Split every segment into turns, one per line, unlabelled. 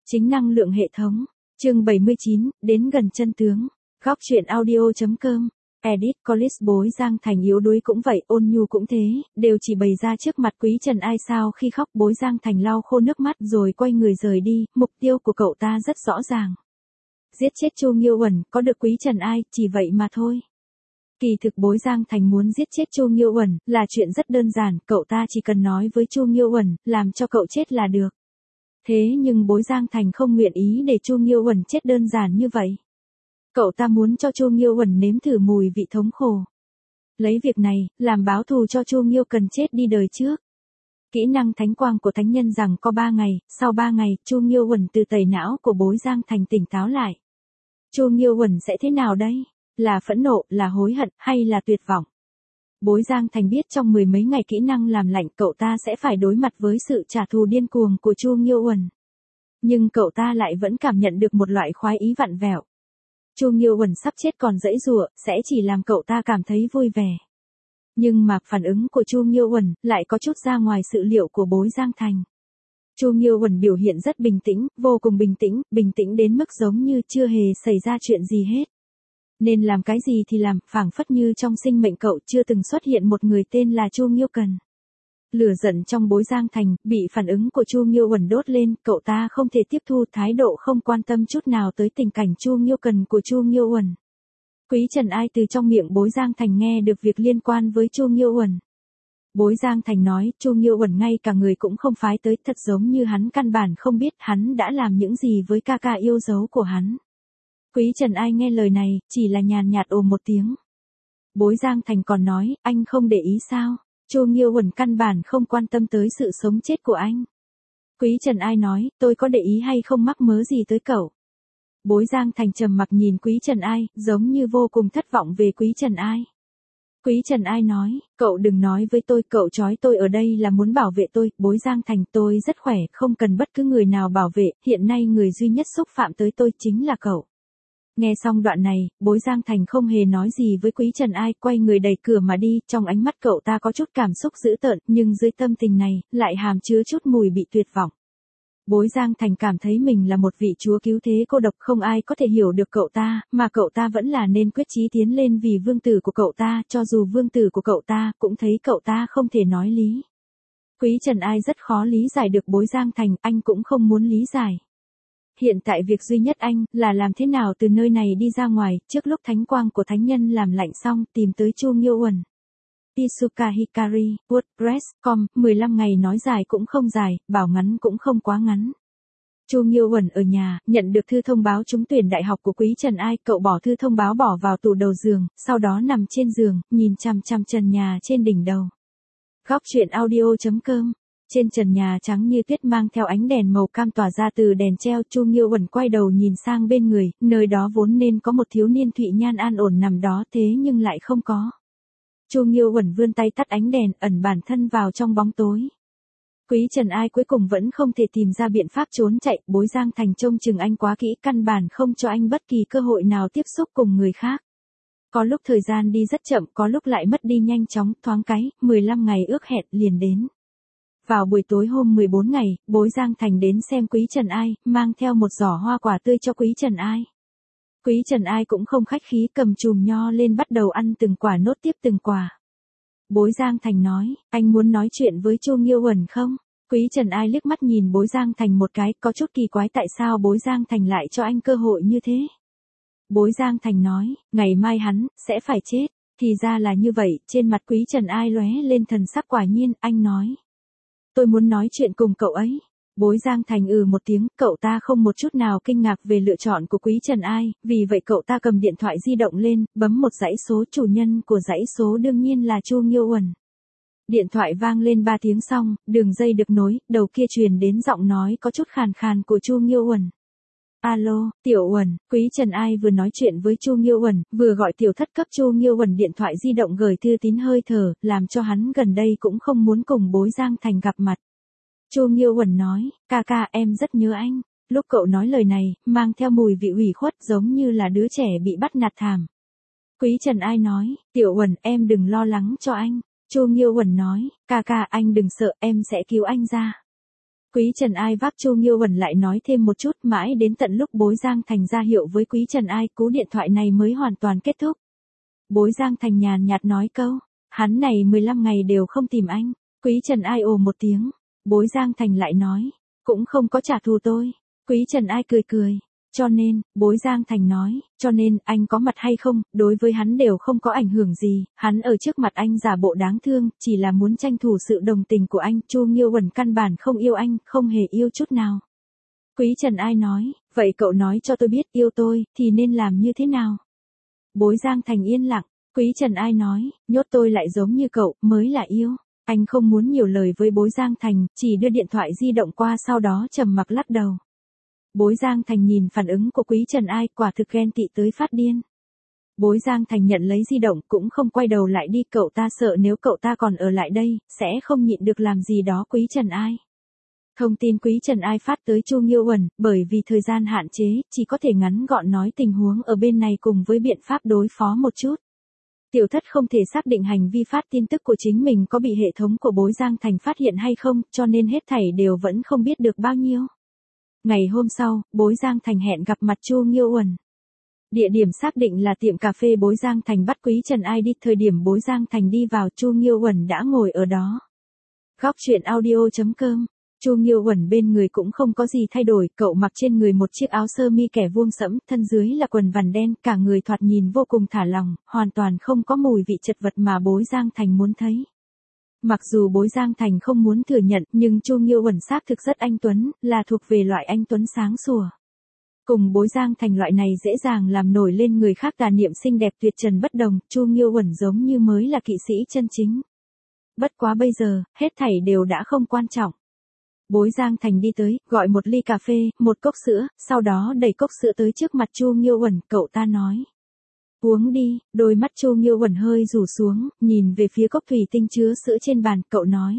Chính năng lượng hệ thống. Chương 79, đến gần chân tướng. Góc truyện audio.com. Edit Collins. Bối Giang Thành yếu đuối cũng vậy, ôn nhu cũng thế, đều chỉ bày ra trước mặt Quý Trần Ai. Sao khi khóc Bối Giang Thành lau khô nước mắt rồi quay người rời đi, mục tiêu của cậu ta rất rõ ràng. Giết chết Chu Nghiêu Uẩn, có được Quý Trần Ai, chỉ vậy mà thôi. Kỳ thực Bối Giang Thành muốn giết chết Chu Nghiêu Uẩn là chuyện rất đơn giản, cậu ta chỉ cần nói với Chu Nghiêu Uẩn, làm cho cậu chết là được. Thế nhưng Bối Giang Thành không nguyện ý để Chu Nghiêu Uẩn chết đơn giản như vậy. Cậu ta muốn cho Chu Nghiêu Uẩn nếm thử mùi vị thống khổ. Lấy việc này, làm báo thù cho Chu Nghiêu Cần chết đi đời trước. Kỹ năng thánh quang của thánh nhân rằng có 3 ngày, sau 3 ngày, Chu Nghiêu Uẩn từ tẩy não của Bối Giang Thành tỉnh táo lại. Chu Nghiêu Uẩn sẽ thế nào đây? Là phẫn nộ, là hối hận, hay là tuyệt vọng? Bối Giang Thành biết trong 10 mấy ngày kỹ năng làm lạnh cậu ta sẽ phải đối mặt với sự trả thù điên cuồng của Chu Nghiêu Uẩn. Nhưng cậu ta lại vẫn cảm nhận được một loại khoái ý vặn vẹo. Chu Nghiêu Uẩn sắp chết còn giãy giụa, sẽ chỉ làm cậu ta cảm thấy vui vẻ. Nhưng mà phản ứng của Chu Nghiêu Uẩn lại có chút ra ngoài sự liệu của Bối Giang Thành. Chu Nghiêu Uẩn biểu hiện rất bình tĩnh, vô cùng bình tĩnh đến mức giống như chưa hề xảy ra chuyện gì hết. Nên làm cái gì thì làm, phảng phất như trong sinh mệnh cậu chưa từng xuất hiện một người tên là Chu Nghiêu Cần. Lửa giận trong Bối Giang Thành bị phản ứng của Chu Nghiêu Uẩn đốt lên, cậu ta không thể tiếp thu thái độ không quan tâm chút nào tới tình cảnh Chu Nghiêu Cần của Chu Nghiêu Uẩn. Quý Trần Ai từ trong miệng Bối Giang Thành nghe được việc liên quan với Chu Nghiêu Uẩn. Bối Giang Thành nói, Chu Nghiêu Uẩn ngay cả người cũng không phái tới, thật giống như hắn căn bản không biết hắn đã làm những gì với ca ca yêu dấu của hắn. Quý Trần Ai nghe lời này, chỉ là nhàn nhạt ồ một tiếng. Bối Giang Thành còn nói, anh không để ý sao? Chu Nghiêu Uẩn căn bản không quan tâm tới sự sống chết của anh. Quý Trần Ai nói, tôi có để ý hay không mắc mớ gì tới cậu? Bối Giang Thành trầm mặc nhìn Quý Trần Ai, giống như vô cùng thất vọng về Quý Trần Ai. Quý Trần Ai nói, cậu đừng nói với tôi, cậu trói tôi ở đây là muốn bảo vệ tôi. Bối Giang Thành, tôi rất khỏe, không cần bất cứ người nào bảo vệ, hiện nay người duy nhất xúc phạm tới tôi chính là cậu. Nghe xong đoạn này, Bối Giang Thành không hề nói gì với Quý Trần Ai, quay người đẩy cửa mà đi, trong ánh mắt cậu ta có chút cảm xúc dữ tợn, nhưng dưới tâm tình này, lại hàm chứa chút mùi bị tuyệt vọng. Bối Giang Thành cảm thấy mình là một vị chúa cứu thế cô độc, không ai có thể hiểu được cậu ta, mà cậu ta vẫn là nên quyết chí tiến lên vì vương tử của cậu ta, cho dù vương tử của cậu ta cũng thấy cậu ta không thể nói lý. Quý Trần Ai rất khó lý giải được Bối Giang Thành, anh cũng không muốn lý giải. Hiện tại việc duy nhất anh là làm thế nào từ nơi này đi ra ngoài, trước lúc thánh quang của thánh nhân làm lạnh xong, tìm tới Chu Nghiêu Uẩn. Isuka Hikari, WordPress.com, 15 ngày nói dài cũng không dài, bảo ngắn cũng không quá ngắn. Chu Nghiêu Uẩn ở nhà, nhận được thư thông báo trúng tuyển đại học của Quý Trần Ai, cậu bỏ thư thông báo bỏ vào tủ đầu giường, sau đó nằm trên giường, nhìn chằm chằm trần nhà trên đỉnh đầu. Góc truyện audio.com. Trên trần nhà trắng như tuyết mang theo ánh đèn màu cam tỏa ra từ đèn treo, Chu Nghiêu Uẩn quay đầu nhìn sang bên người, nơi đó vốn nên có một thiếu niên thụy nhan an ổn nằm đó, thế nhưng lại không có. Chu Nghiêu Uẩn vươn tay tắt ánh đèn, ẩn bản thân vào trong bóng tối. Quý Trần Ai cuối cùng vẫn không thể tìm ra biện pháp trốn chạy, Bối Giang Thành trông chừng anh quá kỹ, căn bản không cho anh bất kỳ cơ hội nào tiếp xúc cùng người khác. Có lúc thời gian đi rất chậm, có lúc lại mất đi nhanh chóng, thoáng cái, 15 ngày ước hẹn liền đến. Vào buổi tối hôm 14 ngày, Bối Giang Thành đến xem Quý Trần Ai, mang theo một giỏ hoa quả tươi cho Quý Trần Ai. Quý Trần Ai cũng không khách khí, cầm chùm nho lên bắt đầu ăn từng quả, nốt tiếp từng quả. Bối Giang Thành nói, anh muốn nói chuyện với Chu Nghiêu Uẩn không? Quý Trần Ai liếc mắt nhìn Bối Giang Thành một cái, có chút kỳ quái tại sao Bối Giang Thành lại cho anh cơ hội như thế. Bối Giang Thành nói, ngày mai hắn sẽ phải chết. Thì ra là như vậy, trên mặt Quý Trần Ai lóe lên thần sắc quả nhiên, anh nói. Tôi muốn nói chuyện cùng cậu ấy. Bối Giang Thành một tiếng, cậu ta không một chút nào kinh ngạc về lựa chọn của Quý Trần Ai, vì vậy cậu ta cầm điện thoại di động lên, bấm một dãy số, chủ nhân của dãy số đương nhiên là Chu Nghiêu Uẩn. Điện thoại vang lên 3 tiếng xong, đường dây được nối, đầu kia truyền đến giọng nói có chút khàn khàn của Chu Nghiêu Uẩn. Alo, Tiểu Uẩn, Quý Trần Ai vừa nói chuyện với Chu Nghiêu Uẩn, vừa gọi tiểu thất cấp Chu Nghiêu Uẩn điện thoại di động gửi thư tín hơi thở, làm cho hắn gần đây cũng không muốn cùng Bối Giang Thành gặp mặt. Chu Nghiêu Uẩn nói, ca ca em rất nhớ anh. Lúc cậu nói lời này, mang theo mùi vị ủy khuất giống như là đứa trẻ bị bắt nạt thảm. Quý Trần Ai nói, Tiểu Uẩn em đừng lo lắng cho anh. Chu Nghiêu Uẩn nói, ca ca anh đừng sợ, em sẽ cứu anh ra. Quý Trần Ai vác Chu Nghiêu Uẩn lại nói thêm một chút, mãi đến tận lúc Bối Giang Thành ra hiệu với Quý Trần Ai, cú điện thoại này mới hoàn toàn kết thúc. Bối Giang Thành nhàn nhạt nói câu, hắn này 15 ngày đều không tìm anh. Quý Trần Ai ồ một tiếng. Bối Giang Thành lại nói, cũng không có trả thù tôi. Quý Trần Ai cười cười. Cho nên, Bối Giang Thành nói, cho nên anh có mặt hay không, đối với hắn đều không có ảnh hưởng gì, hắn ở trước mặt anh giả bộ đáng thương, chỉ là muốn tranh thủ sự đồng tình của anh. Chu Nghiêu Uẩn căn bản không yêu anh, không hề yêu chút nào. Quý Trần Ai nói, vậy cậu nói cho tôi biết yêu tôi, thì nên làm như thế nào? Bối Giang Thành yên lặng. Quý Trần Ai nói, nhốt tôi lại giống như cậu, mới là yêu. Anh không muốn nhiều lời với Bối Giang Thành, chỉ đưa điện thoại di động qua, sau đó trầm mặc lắc đầu. Bối Giang Thành nhìn phản ứng của Quý Trần Ai, quả thực ghen tị tới phát điên. Bối Giang Thành nhận lấy di động, cũng không quay đầu lại đi, cậu ta sợ nếu cậu ta còn ở lại đây, sẽ không nhịn được làm gì đó Quý Trần Ai. Thông tin Quý Trần Ai phát tới Chu Nghiêu Uẩn, bởi vì thời gian hạn chế, chỉ có thể ngắn gọn nói tình huống ở bên này cùng với biện pháp đối phó một chút. Tiểu thất không thể xác định hành vi phát tin tức của chính mình có bị hệ thống của Bối Giang Thành phát hiện hay không, cho nên hết thảy đều vẫn không biết được bao nhiêu. Ngày hôm sau, Bối Giang Thành hẹn gặp mặt Chu Nghiêu Uẩn. Địa điểm xác định là tiệm cà phê Bối Giang Thành bắt Quý Trần Ai đi, thời điểm Bối Giang Thành đi vào Chu Nghiêu Uẩn đã ngồi ở đó. Góc truyện audio.com. Chu Nghiêu Uẩn bên người cũng không có gì thay đổi, cậu mặc trên người một chiếc áo sơ mi kẻ vuông sẫm, thân dưới là quần vằn đen, cả người thoạt nhìn vô cùng thả lỏng, hoàn toàn không có mùi vị chật vật mà Bối Giang Thành muốn thấy. Mặc dù Bối Giang Thành không muốn thừa nhận, nhưng Chu Nghiêu Uẩn xác thực rất anh tuấn, là thuộc về loại anh tuấn sáng sủa. Cùng Bối Giang Thành loại này dễ dàng làm nổi lên người khác tà niệm xinh đẹp tuyệt trần bất đồng, Chu Nghiêu Uẩn giống như mới là kỵ sĩ chân chính. Bất quá bây giờ, hết thảy đều đã không quan trọng. Bối Giang Thành đi tới, gọi một ly cà phê, một cốc sữa, sau đó đẩy cốc sữa tới trước mặt Chu Nghiêu Uẩn, cậu ta nói. Uống đi, đôi mắt Chu Nghiêu Uẩn hơi rủ xuống, nhìn về phía cốc thủy tinh chứa sữa trên bàn, cậu nói.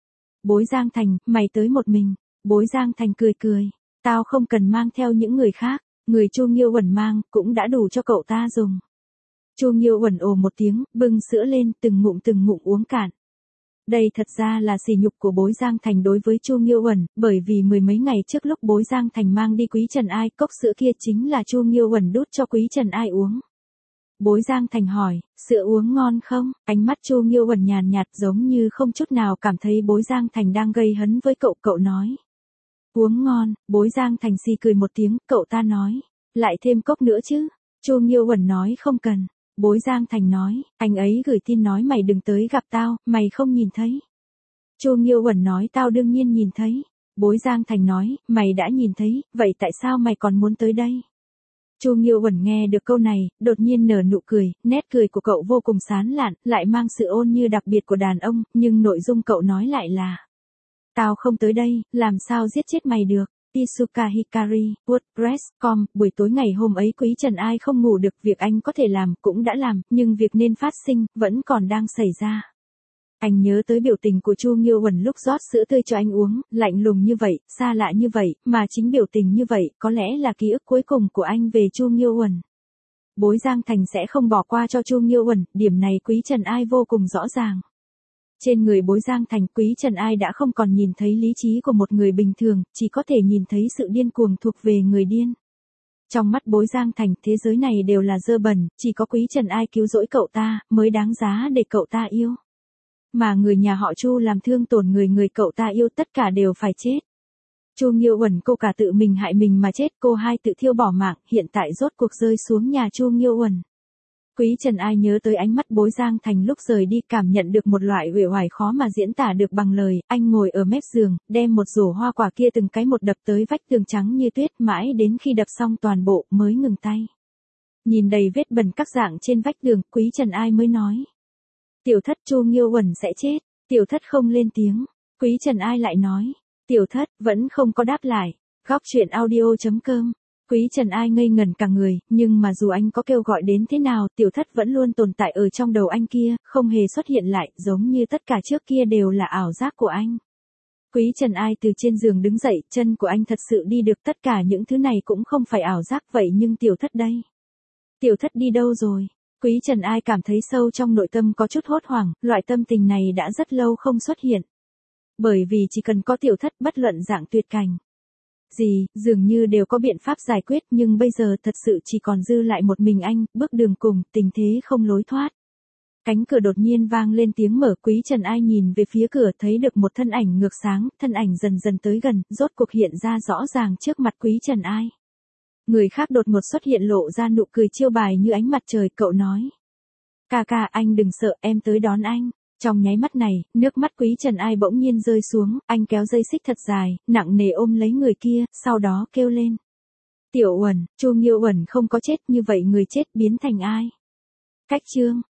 Bối Giang Thành, mày tới một mình. Bối Giang Thành cười cười, tao không cần mang theo những người khác, người Chu Nghiêu Uẩn mang, cũng đã đủ cho cậu ta dùng. Chu Nghiêu Uẩn ồ một tiếng, bưng sữa lên, từng ngụm uống cạn. Đây thật ra là sỉ nhục của Bối Giang Thành đối với Chu Nghiêu Uẩn, bởi vì mười mấy ngày trước lúc Bối Giang Thành mang đi Quý Trần Ai, cốc sữa kia chính là Chu Nghiêu Uẩn đút cho Quý Trần Ai uống. Bối Giang Thành hỏi, sữa uống ngon không? Ánh mắt Chu Nghiêu Uẩn nhàn nhạt giống như không chút nào cảm thấy Bối Giang Thành đang gây hấn với cậu, cậu nói. Uống ngon. Bối Giang Thành xì cười một tiếng, cậu ta nói, lại thêm cốc nữa chứ? Chu Nghiêu Uẩn nói không cần. Bối Giang Thành nói, anh ấy gửi tin nói mày đừng tới gặp tao, mày không nhìn thấy. Chu Nghiêu Uẩn nói tao đương nhiên nhìn thấy. Bối Giang Thành nói, mày đã nhìn thấy, vậy tại sao mày còn muốn tới đây? Chu Nghiêu Uẩn nghe được câu này, đột nhiên nở nụ cười, nét cười của cậu vô cùng sán lạn, lại mang sự ôn như đặc biệt của đàn ông, nhưng nội dung cậu nói lại là. Tao không tới đây, làm sao giết chết mày được? Tisuka Hikari, WordPress.com, buổi tối ngày hôm ấy Quý Trần Ai không ngủ được, việc anh có thể làm, cũng đã làm, nhưng việc nên phát sinh, vẫn còn đang xảy ra. Anh nhớ tới biểu tình của Chu Nghiêu Uẩn lúc rót sữa tươi cho anh uống, lạnh lùng như vậy, xa lạ như vậy, mà chính biểu tình như vậy, có lẽ là ký ức cuối cùng của anh về Chu Nghiêu Uẩn. Bối Giang Thành sẽ không bỏ qua cho Chu Nghiêu Uẩn, điểm này Quý Trần Ai vô cùng rõ ràng. Trên người Bối Giang Thành, Quý Trần Ai đã không còn nhìn thấy lý trí của một người bình thường, chỉ có thể nhìn thấy sự điên cuồng thuộc về người điên. Trong mắt Bối Giang Thành, thế giới này đều là dơ bẩn, chỉ có Quý Trần Ai cứu rỗi cậu ta, mới đáng giá để cậu ta yêu. Mà người nhà họ Chu làm thương tổn người cậu ta yêu, tất cả đều phải chết. Chu Nghiêu Uẩn cô cả tự mình hại mình mà chết, cô hai tự thiêu bỏ mạng, hiện tại rốt cuộc rơi xuống nhà Chu Nghiêu Uẩn. Quý Trần Ai nhớ tới ánh mắt Bối Giang Thành lúc rời đi, cảm nhận được một loại uể oải khó mà diễn tả được bằng lời. Anh ngồi ở mép giường, đem một rổ hoa quả kia từng cái một đập tới vách tường trắng như tuyết, mãi đến khi đập xong toàn bộ mới ngừng tay. Nhìn đầy vết bẩn các dạng trên vách tường, Quý Trần Ai mới nói. Tiểu thất, Chu Nghiêu Uẩn sẽ chết. Tiểu thất không lên tiếng. Quý Trần Ai lại nói. Tiểu thất vẫn không có đáp lại. Góc truyện audio.com. Quý Trần Ai ngây ngẩn cả người, nhưng mà dù anh có kêu gọi đến thế nào, tiểu thất vẫn luôn tồn tại ở trong đầu anh kia, không hề xuất hiện lại, giống như tất cả trước kia đều là ảo giác của anh. Quý Trần Ai từ trên giường đứng dậy, chân của anh thật sự đi được, tất cả những thứ này cũng không phải ảo giác vậy, nhưng tiểu thất đây. Tiểu thất đi đâu rồi? Quý Trần Ai cảm thấy sâu trong nội tâm có chút hốt hoảng, loại tâm tình này đã rất lâu không xuất hiện. Bởi vì chỉ cần có tiểu thất bất luận dạng tuyệt cảnh gì, dường như đều có biện pháp giải quyết, nhưng bây giờ thật sự chỉ còn dư lại một mình anh, bước đường cùng, tình thế không lối thoát. Cánh cửa đột nhiên vang lên tiếng mở, Quý Trần Ai nhìn về phía cửa thấy được một thân ảnh ngược sáng, thân ảnh dần dần tới gần, rốt cuộc hiện ra rõ ràng trước mặt Quý Trần Ai. Người khác đột ngột xuất hiện lộ ra nụ cười chiêu bài như ánh mặt trời, cậu nói. Ca ca, anh đừng sợ, em tới đón anh. Trong nháy mắt này, nước mắt Quý Trần Ai bỗng nhiên rơi xuống, anh kéo dây xích thật dài, nặng nề ôm lấy người kia, sau đó kêu lên. Tiểu Uẩn, Chu Nghiêu Uẩn không có chết, như vậy người chết biến thành ai? Cách chương